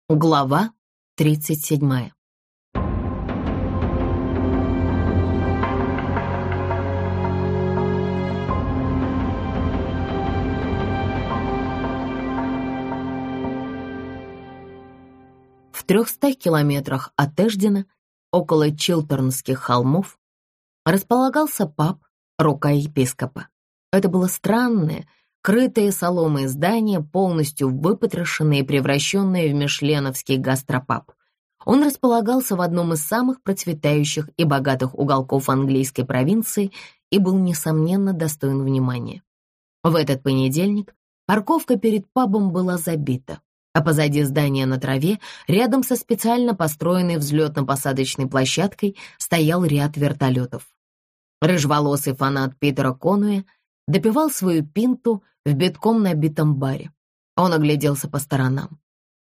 Глава 37. В 300 километрах от Эждена, около Чилтернских холмов, располагался паб «Рука епископа». Это было странное, крытое соломой здание, полностью выпотрошенное и превращенное в мишленовский гастропаб. Он располагался в одном из самых процветающих и богатых уголков английской провинции и был, несомненно, достоин внимания. В этот понедельник парковка перед пабом была забита, а позади здания на траве, рядом со специально построенной взлетно-посадочной площадкой, стоял ряд вертолетов. Рыжеволосый фанат Питера Конуэя допивал свою пинту в битком набитом баре. Он огляделся по сторонам.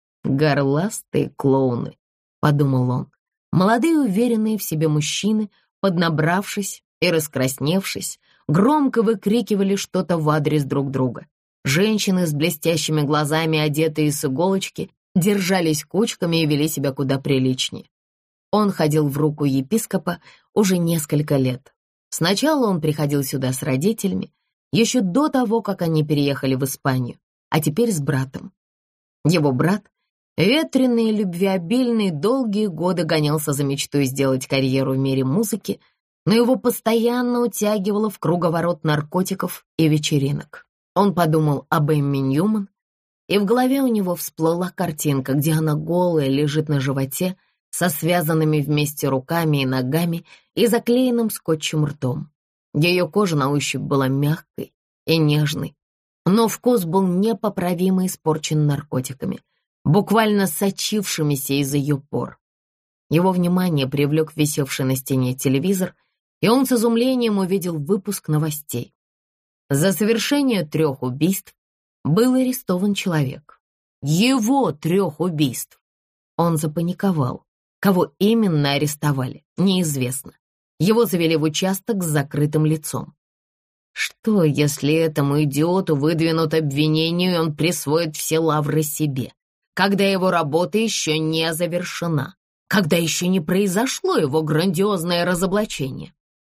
«Горластые клоуны», — подумал он. Молодые, уверенные в себе мужчины, поднабравшись и раскрасневшись, громко выкрикивали что-то в адрес друг друга. Женщины с блестящими глазами, одетые с иголочки, держались кучками и вели себя куда приличнее. Он ходил в руку епископа уже несколько лет. Сначала он приходил сюда с родителями, еще до того, как они переехали в Испанию, а теперь с братом. Его брат, ветреный и любвеобильный, долгие годы гонялся за мечтой сделать карьеру в мире музыки, но его постоянно утягивало в круговорот наркотиков и вечеринок. Он подумал об Эмми Ньюман, и в голове у него всплыла картинка, где она голая лежит на животе, со связанными вместе руками и ногами и заклеенным скотчем ртом. Ее кожа на ощупь была мягкой и нежной, но вкус был непоправимо испорчен наркотиками, буквально сочившимися из ее пор. Его внимание привлек висевший на стене телевизор, и он с изумлением увидел выпуск новостей. За совершение 3 убийств был арестован человек. Его 3 убийств! Он запаниковал. Кого именно арестовали, неизвестно. Его завели в участок с закрытым лицом. Что, если этому идиоту выдвинут обвинение, и он присвоит все лавры себе, когда его работа еще не завершена, когда еще не произошло его грандиозное разоблачение?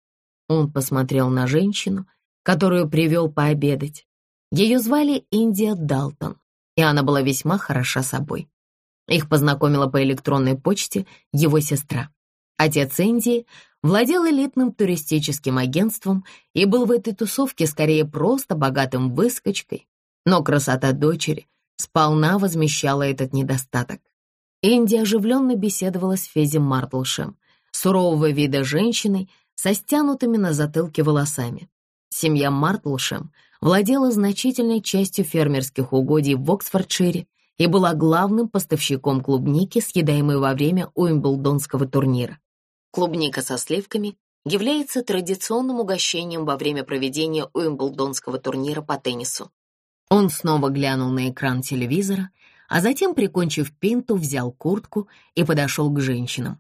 Он посмотрел на женщину, которую привел пообедать. Ее звали Индия Далтон, и она была весьма хороша собой. Их познакомила по электронной почте его сестра. Отец Индии владел элитным туристическим агентством и был в этой тусовке скорее просто богатым выскочкой, но красота дочери сполна возмещала этот недостаток. Индия оживленно беседовала с Физи Мартлшем, сурового вида женщиной со стянутыми на затылке волосами. Семья Мартлшем владела значительной частью фермерских угодий в Оксфордшире и была главным поставщиком клубники, съедаемой во время Уимблдонского турнира. Клубника со сливками является традиционным угощением во время проведения Уимблдонского турнира по теннису. Он снова глянул на экран телевизора, а затем, прикончив пинту, взял куртку и подошел к женщинам.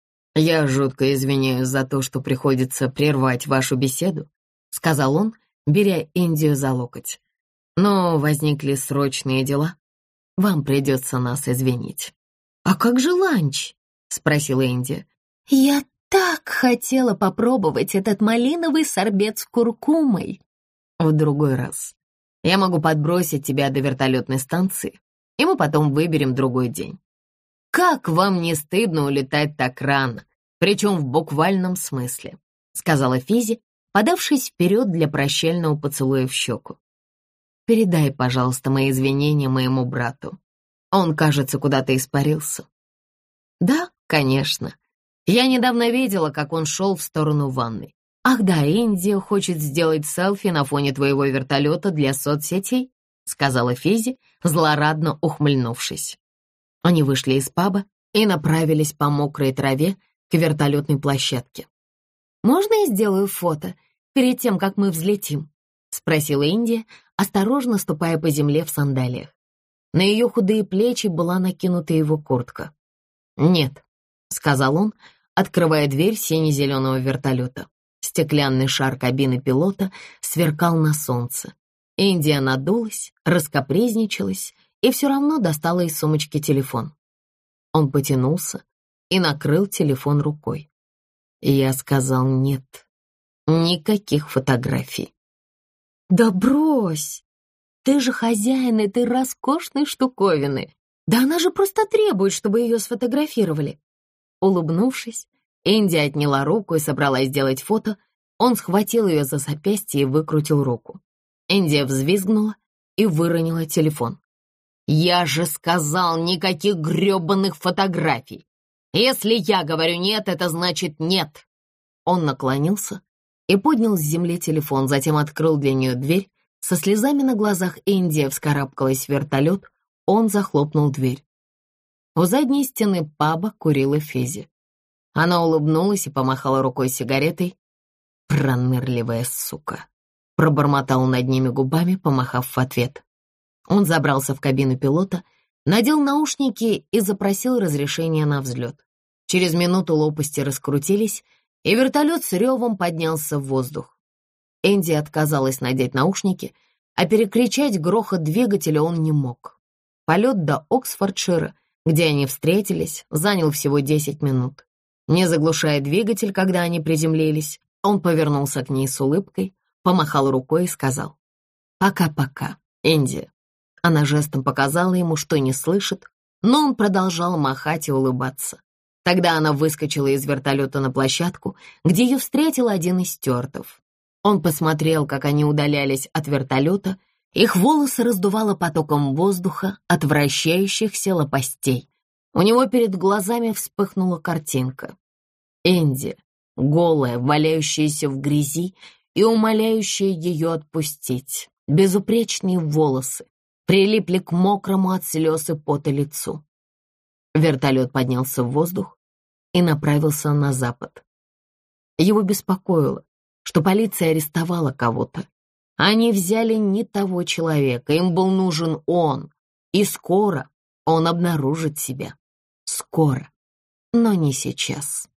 «Я жутко извиняюсь за то, что приходится прервать вашу беседу», — сказал он, беря Индию за локоть. «Но возникли срочные дела. Вам придется нас извинить». «А как же ланч?» — спросила Индия. «Я так хотела попробовать этот малиновый сорбет с куркумой». «В другой раз. Я могу подбросить тебя до вертолетной станции, и мы потом выберем другой день». «Как вам не стыдно улетать так рано, причем в буквальном смысле», — сказала Физи, подавшись вперед для прощального поцелуя в щеку. «Передай, пожалуйста, мои извинения моему брату. Он, кажется, куда-то испарился». «Да, конечно. Я недавно видела, как он шел в сторону ванной. Ах да, Индия хочет сделать селфи на фоне твоего вертолета для соцсетей», — сказала Физи, злорадно ухмыльнувшись. Они вышли из паба и направились по мокрой траве к вертолетной площадке. «Можно я сделаю фото перед тем, как мы взлетим?» — спросила Индия, осторожно ступая по земле в сандалиях. На ее худые плечи была накинута его куртка. «Нет», — сказал он, открывая дверь сине-зеленого вертолета. Стеклянный шар кабины пилота сверкал на солнце. Индия надулась, раскапризничалась и все равно достала из сумочки телефон. Он потянулся и накрыл телефон рукой. Я сказал нет, никаких фотографий. «Да брось! Ты же хозяин этой роскошной штуковины. Да она же просто требует, чтобы ее сфотографировали». Улыбнувшись, Энди отняла руку и собралась сделать фото. Он схватил ее за запястье и выкрутил руку. Энди взвизгнула и выронила телефон. «Я же сказал, никаких грёбаных фотографий! Если я говорю нет, это значит нет!» Он наклонился и поднял с земли телефон, затем открыл для нее дверь. Со слезами на глазах Энди вскарабкалась в вертолет, он захлопнул дверь. У задней стены паба курила Физи. Она улыбнулась и помахала рукой сигаретой. «Пронырливая сука!» — пробормотал над ними губами, помахав в ответ. Он забрался в кабину пилота, надел наушники и запросил разрешение на взлет. Через минуту лопасти раскрутились, и вертолет с ревом поднялся в воздух. Энди отказалась надеть наушники, а перекричать грохот двигателя он не мог. Полет до Оксфордшира, где они встретились, занял всего 10 минут. Не заглушая двигатель, когда они приземлились, он повернулся к ней с улыбкой, помахал рукой и сказал: «Пока-пока, Энди». Она жестом показала ему, что не слышит, но он продолжал махать и улыбаться. Тогда она выскочила из вертолета на площадку, где ее встретил один из стюардов. Он посмотрел, как они удалялись от вертолета, их волосы раздувало потоком воздуха от вращающихся лопастей. У него перед глазами вспыхнула картинка. Энди, голая, валяющаяся в грязи и умоляющая ее отпустить. Безупречные волосы прилипли к мокрому от слез и пота лицу. Вертолет поднялся в воздух и направился на запад. Его беспокоило, что полиция арестовала кого-то. Они взяли не того человека, им был нужен он, и скоро он обнаружит себя. Скоро, но не сейчас.